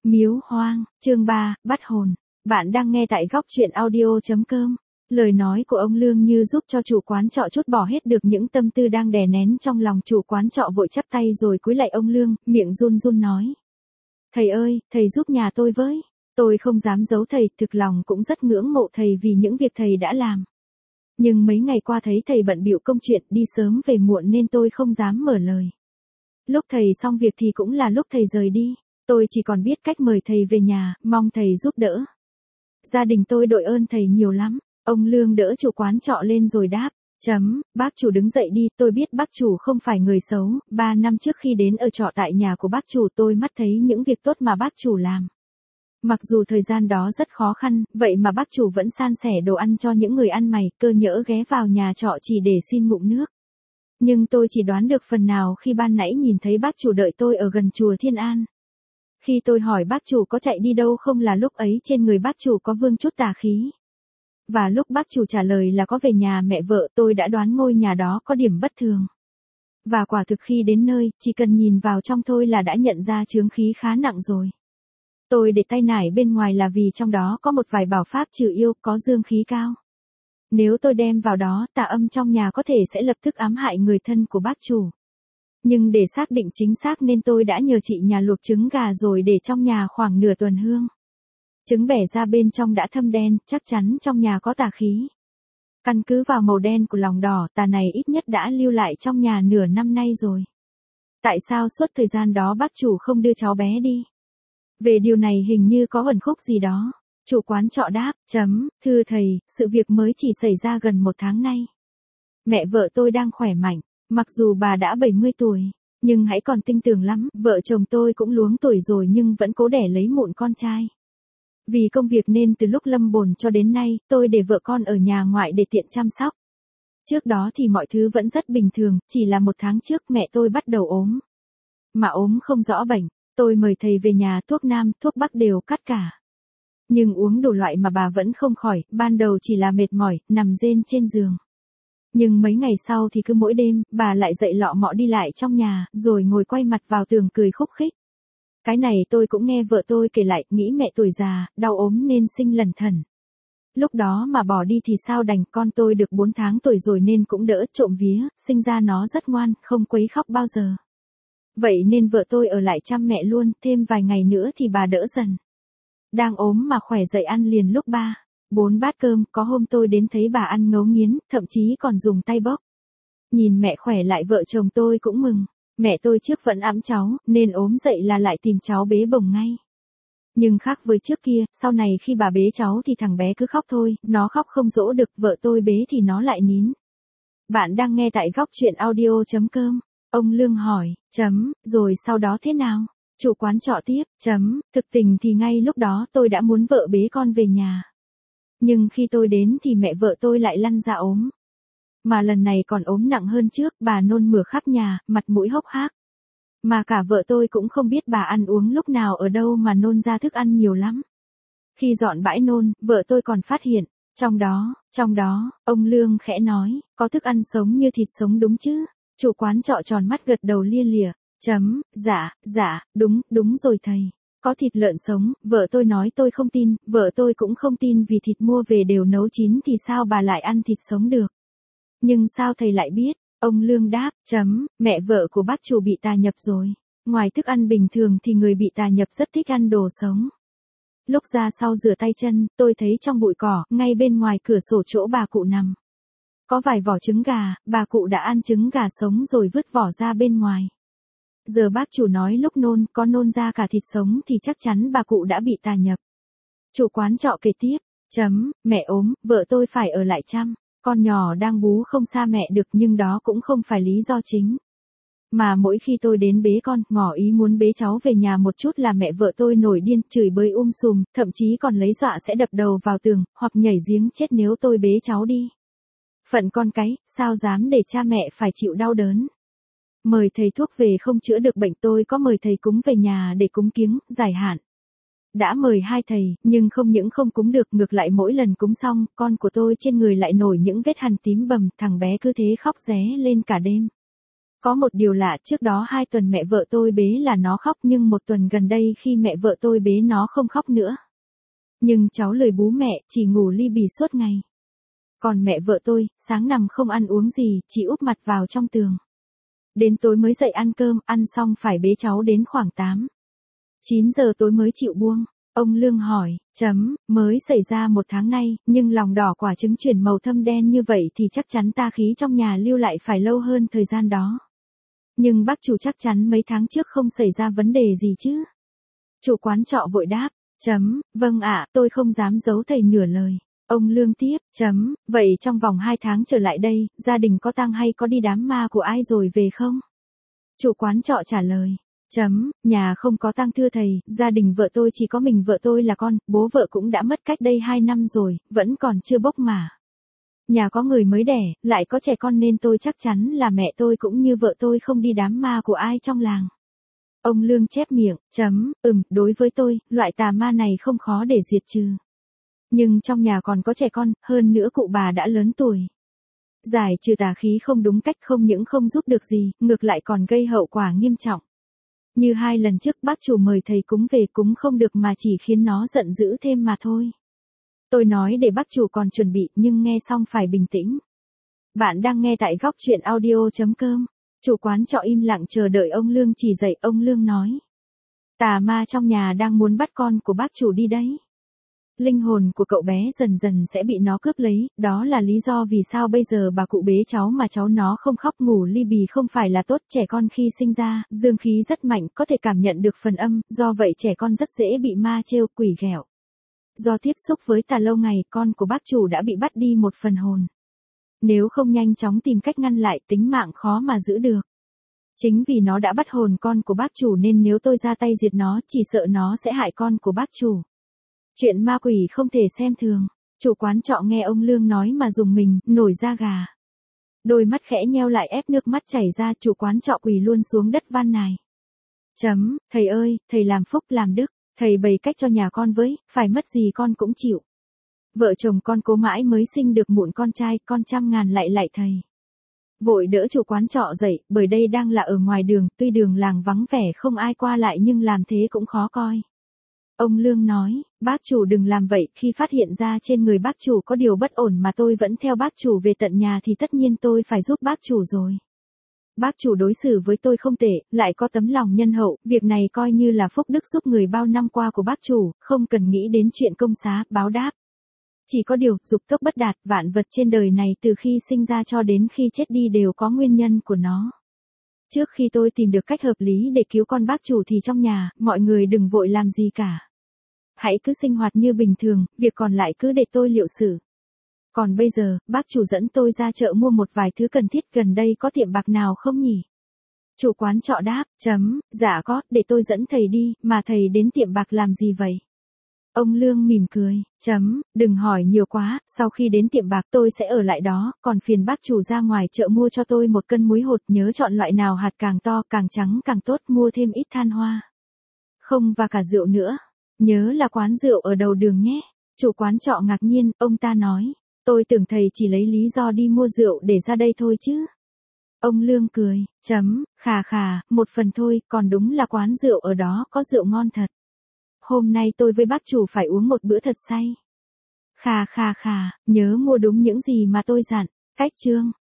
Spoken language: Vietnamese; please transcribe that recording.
Miếu hoang, chương 3, bắt hồn. Bạn đang nghe tại góc truyện audio.com. Lời nói của ông Lương như giúp cho chủ quán trọ trút bỏ hết được những tâm tư đang đè nén trong lòng. Chủ quán trọ vội chắp tay rồi cúi lạy ông Lương, miệng run run nói. Thầy ơi, thầy giúp nhà tôi với. Tôi không dám giấu thầy, thực lòng cũng rất ngưỡng mộ thầy vì những việc thầy đã làm. Nhưng mấy ngày qua thấy thầy bận bịu công chuyện, đi sớm về muộn nên tôi không dám mở lời. Lúc thầy xong việc thì cũng là lúc thầy rời đi. Tôi chỉ còn biết cách mời thầy về nhà, mong thầy giúp đỡ. Gia đình tôi đội ơn thầy nhiều lắm. Ông Lương đỡ chủ quán trọ lên rồi đáp. Bác chủ đứng dậy đi, tôi biết bác chủ không phải người xấu. 3 năm trước khi đến ở trọ tại nhà của bác chủ tôi mắt thấy những việc tốt mà bác chủ làm. Mặc dù thời gian đó rất khó khăn, vậy mà bác chủ vẫn san sẻ đồ ăn cho những người ăn mày, cơ nhỡ ghé vào nhà trọ chỉ để xin ngụm nước. Nhưng tôi chỉ đoán được phần nào khi ban nãy nhìn thấy bác chủ đợi tôi ở gần chùa Thiên An. Khi tôi hỏi bác chủ có chạy đi đâu không là lúc ấy trên người bác chủ có vương chút tà khí. Và lúc bác chủ trả lời là có về nhà mẹ vợ, tôi đã đoán ngôi nhà đó có điểm bất thường. Và quả thực khi đến nơi, chỉ cần nhìn vào trong thôi là đã nhận ra chướng khí khá nặng rồi. Tôi để tay nải bên ngoài là vì trong đó có một vài bảo pháp trừ yêu, có dương khí cao. Nếu tôi đem vào đó, tà âm trong nhà có thể sẽ lập tức ám hại người thân của bác chủ. Nhưng để xác định chính xác nên tôi đã nhờ chị nhà luộc trứng gà rồi để trong nhà khoảng nửa tuần hương. Trứng bẻ ra bên trong đã thâm đen, chắc chắn trong nhà có tà khí. Căn cứ vào màu đen của lòng đỏ, tà này ít nhất đã lưu lại trong nhà nửa năm nay rồi. Tại sao suốt thời gian đó bác chủ không đưa cháu bé đi? Về điều này hình như có ẩn khúc gì đó. Chủ quán trọ đáp, thưa thầy, sự việc mới chỉ xảy ra gần 1 tháng nay. Mẹ vợ tôi đang khỏe mạnh, mặc dù bà đã 70 tuổi, nhưng hãy còn tinh tường lắm, vợ chồng tôi cũng luống tuổi rồi nhưng vẫn cố đẻ lấy mụn con trai. Vì công việc nên từ lúc lâm bồn cho đến nay, tôi để vợ con ở nhà ngoại để tiện chăm sóc. Trước đó thì mọi thứ vẫn rất bình thường, chỉ là 1 tháng trước mẹ tôi bắt đầu ốm. Mà ốm không rõ bệnh, tôi mời thầy về nhà, thuốc nam, thuốc bắc đều cắt cả. Nhưng uống đủ loại mà bà vẫn không khỏi, ban đầu chỉ là mệt mỏi, nằm rên trên giường. Nhưng mấy ngày sau thì cứ mỗi đêm, bà lại dậy lọ mọ đi lại trong nhà, rồi ngồi quay mặt vào tường cười khúc khích. Cái này tôi cũng nghe vợ tôi kể lại, nghĩ mẹ tuổi già, đau ốm nên sinh lẩn thẩn. Lúc đó mà bỏ đi thì sao đành, con tôi được 4 tháng tuổi rồi nên cũng đỡ, trộm vía, sinh ra nó rất ngoan, không quấy khóc bao giờ. Vậy nên vợ tôi ở lại chăm mẹ luôn, thêm vài ngày nữa thì bà đỡ dần. Đang ốm mà khỏe dậy ăn liền lúc 3-4 bát cơm, có hôm tôi đến thấy bà ăn ngấu nghiến, thậm chí còn dùng tay bốc. Nhìn mẹ khỏe lại vợ chồng tôi cũng mừng. Mẹ tôi trước vẫn ẵm cháu, nên ốm dậy là lại tìm cháu bế bồng ngay. Nhưng khác với trước kia, sau này khi bà bế cháu thì thằng bé cứ khóc thôi, nó khóc không dỗ được, vợ tôi bế thì nó lại nín. Bạn đang nghe tại góc truyện audio.com. Ông Lương hỏi, rồi sau đó thế nào? Chủ quán trọ tiếp, thực tình thì ngay lúc đó tôi đã muốn vợ bế con về nhà. Nhưng khi tôi đến thì mẹ vợ tôi lại lăn ra ốm. Mà lần này còn ốm nặng hơn trước, bà nôn mửa khắp nhà, mặt mũi hốc hác. Mà cả vợ tôi cũng không biết bà ăn uống lúc nào ở đâu mà nôn ra thức ăn nhiều lắm. Khi dọn bãi nôn, vợ tôi còn phát hiện, trong đó, ông Lương khẽ nói, có thức ăn sống như thịt sống đúng chứ? Chủ quán trọ tròn mắt gật đầu lia lịa, dạ, đúng rồi thầy. Có thịt lợn sống, vợ tôi nói tôi không tin, vợ tôi cũng không tin vì thịt mua về đều nấu chín thì sao bà lại ăn thịt sống được. Nhưng sao thầy lại biết? Ông Lương đáp, mẹ vợ của bác chủ bị tà nhập rồi. Ngoài thức ăn bình thường thì người bị tà nhập rất thích ăn đồ sống. Lúc ra sau rửa tay chân, tôi thấy trong bụi cỏ, ngay bên ngoài cửa sổ chỗ bà cụ nằm. Có vài vỏ trứng gà, bà cụ đã ăn trứng gà sống rồi vứt vỏ ra bên ngoài. Giờ bác chủ nói lúc nôn, có nôn ra cả thịt sống thì chắc chắn bà cụ đã bị tà nhập. Chủ quán trọ kể tiếp, mẹ ốm, vợ tôi phải ở lại chăm. Con nhỏ đang bú không xa mẹ được nhưng đó cũng không phải lý do chính. Mà mỗi khi tôi đến bế con, ngỏ ý muốn bế cháu về nhà một chút là mẹ vợ tôi nổi điên, chửi bới sùm, thậm chí còn lấy dọa sẽ đập đầu vào tường, hoặc nhảy giếng chết nếu tôi bế cháu đi. Phận con cái, sao dám để cha mẹ phải chịu đau đớn. Mời thầy thuốc về không chữa được bệnh, tôi có mời thầy cúng về nhà để cúng kiếng, giải hạn. Đã mời 2 thầy, nhưng không những không cúng được, ngược lại mỗi lần cúng xong, con của tôi trên người lại nổi những vết hằn tím bầm, thằng bé cứ thế khóc ré lên cả đêm. Có một điều lạ, trước đó 2 tuần mẹ vợ tôi bế là nó khóc, nhưng 1 tuần gần đây khi mẹ vợ tôi bế nó không khóc nữa. Nhưng cháu lười bú mẹ, chỉ ngủ li bì suốt ngày. Còn mẹ vợ tôi, sáng nằm không ăn uống gì, chỉ úp mặt vào trong tường. Đến tối mới dậy ăn cơm, ăn xong phải bế cháu đến khoảng 9 giờ tối mới chịu buông. Ông Lương hỏi, mới xảy ra 1 tháng nay, nhưng lòng đỏ quả trứng chuyển màu thâm đen như vậy thì chắc chắn tà khí trong nhà lưu lại phải lâu hơn thời gian đó. Nhưng bác chủ chắc chắn mấy tháng trước không xảy ra vấn đề gì chứ? Chủ quán trọ vội đáp, vâng ạ, tôi không dám giấu thầy nửa lời. Ông Lương tiếp, vậy trong vòng 2 tháng trở lại đây, gia đình có tang hay có đi đám ma của ai rồi về không? Chủ quán trọ trả lời, nhà không có tang thưa thầy, gia đình vợ tôi chỉ có mình vợ tôi là con, bố vợ cũng đã mất cách đây 2 năm rồi, vẫn còn chưa bốc mà. Nhà có người mới đẻ, lại có trẻ con nên tôi chắc chắn là mẹ tôi cũng như vợ tôi không đi đám ma của ai trong làng. Ông Lương chép miệng, đối với tôi, loại tà ma này không khó để diệt trừ. Nhưng trong nhà còn có trẻ con, hơn nữa cụ bà đã lớn tuổi. Giải trừ tà khí không đúng cách không những không giúp được gì, ngược lại còn gây hậu quả nghiêm trọng. Như 2 lần trước bác chủ mời thầy cúng về cúng không được mà chỉ khiến nó giận dữ thêm mà thôi. Tôi nói để bác chủ còn chuẩn bị nhưng nghe xong phải bình tĩnh. Bạn đang nghe tại góc chuyện audio.com. Chủ quán trọ im lặng chờ đợi ông Lương chỉ dạy. Ông Lương nói, tà ma trong nhà đang muốn bắt con của bác chủ đi đấy. Linh hồn của cậu bé dần dần sẽ bị nó cướp lấy, đó là lý do vì sao bây giờ bà cụ bế cháu mà cháu nó không khóc ngủ li bì không phải là tốt. Trẻ con khi sinh ra, dương khí rất mạnh, có thể cảm nhận được phần âm, do vậy trẻ con rất dễ bị ma trêu, quỷ ghẹo. Do tiếp xúc với tà lâu ngày, con của bác chủ đã bị bắt đi một phần hồn. Nếu không nhanh chóng tìm cách ngăn lại, tính mạng khó mà giữ được. Chính vì nó đã bắt hồn con của bác chủ nên nếu tôi ra tay diệt nó, chỉ sợ nó sẽ hại con của bác chủ. Chuyện ma quỷ không thể xem thường. Chủ quán trọ nghe ông Lương nói mà rùng mình, nổi da gà. Đôi mắt khẽ nheo lại ép nước mắt chảy ra, chủ quán trọ quỳ luôn xuống đất van nài. Thầy ơi, thầy làm phúc làm đức, thầy bày cách cho nhà con với, phải mất gì con cũng chịu. Vợ chồng con cố mãi mới sinh được mụn con trai, con trăm ngàn lại thầy. Vội đỡ chủ quán trọ dậy, bởi đây đang là ở ngoài đường, tuy đường làng vắng vẻ không ai qua lại nhưng làm thế cũng khó coi. Ông Lương nói, bác chủ đừng làm vậy, khi phát hiện ra trên người bác chủ có điều bất ổn mà tôi vẫn theo bác chủ về tận nhà thì tất nhiên tôi phải giúp bác chủ rồi. Bác chủ đối xử với tôi không tệ, lại có tấm lòng nhân hậu, việc này coi như là phúc đức giúp người bao năm qua của bác chủ, không cần nghĩ đến chuyện công xá, báo đáp. Chỉ có điều, dục tốc bất đạt, vạn vật trên đời này từ khi sinh ra cho đến khi chết đi đều có nguyên nhân của nó. Trước khi tôi tìm được cách hợp lý để cứu con bác chủ thì trong nhà, mọi người đừng vội làm gì cả. Hãy cứ sinh hoạt như bình thường, việc còn lại cứ để tôi liệu xử. Còn bây giờ, bác chủ dẫn tôi ra chợ mua một vài thứ cần thiết, gần đây có tiệm bạc nào không nhỉ? Chủ quán trọ đáp, dạ có, để tôi dẫn thầy đi, mà thầy đến tiệm bạc làm gì vậy? Ông Lương mỉm cười, đừng hỏi nhiều quá, sau khi đến tiệm bạc tôi sẽ ở lại đó, còn phiền bác chủ ra ngoài chợ mua cho tôi 1 cân muối hột, nhớ chọn loại nào hạt càng to, càng trắng càng tốt, mua thêm ít than hoa. Không và cả rượu nữa. Nhớ là quán rượu ở đầu đường nhé. Chủ quán trọ ngạc nhiên, ông ta nói, tôi tưởng thầy chỉ lấy lý do đi mua rượu để ra đây thôi chứ. Ông Lương cười, khà, 1 phần thôi, còn đúng là quán rượu ở đó có rượu ngon thật. Hôm nay tôi với bác chủ phải uống một bữa thật say. Khà, nhớ mua đúng những gì mà tôi dặn. Cách chương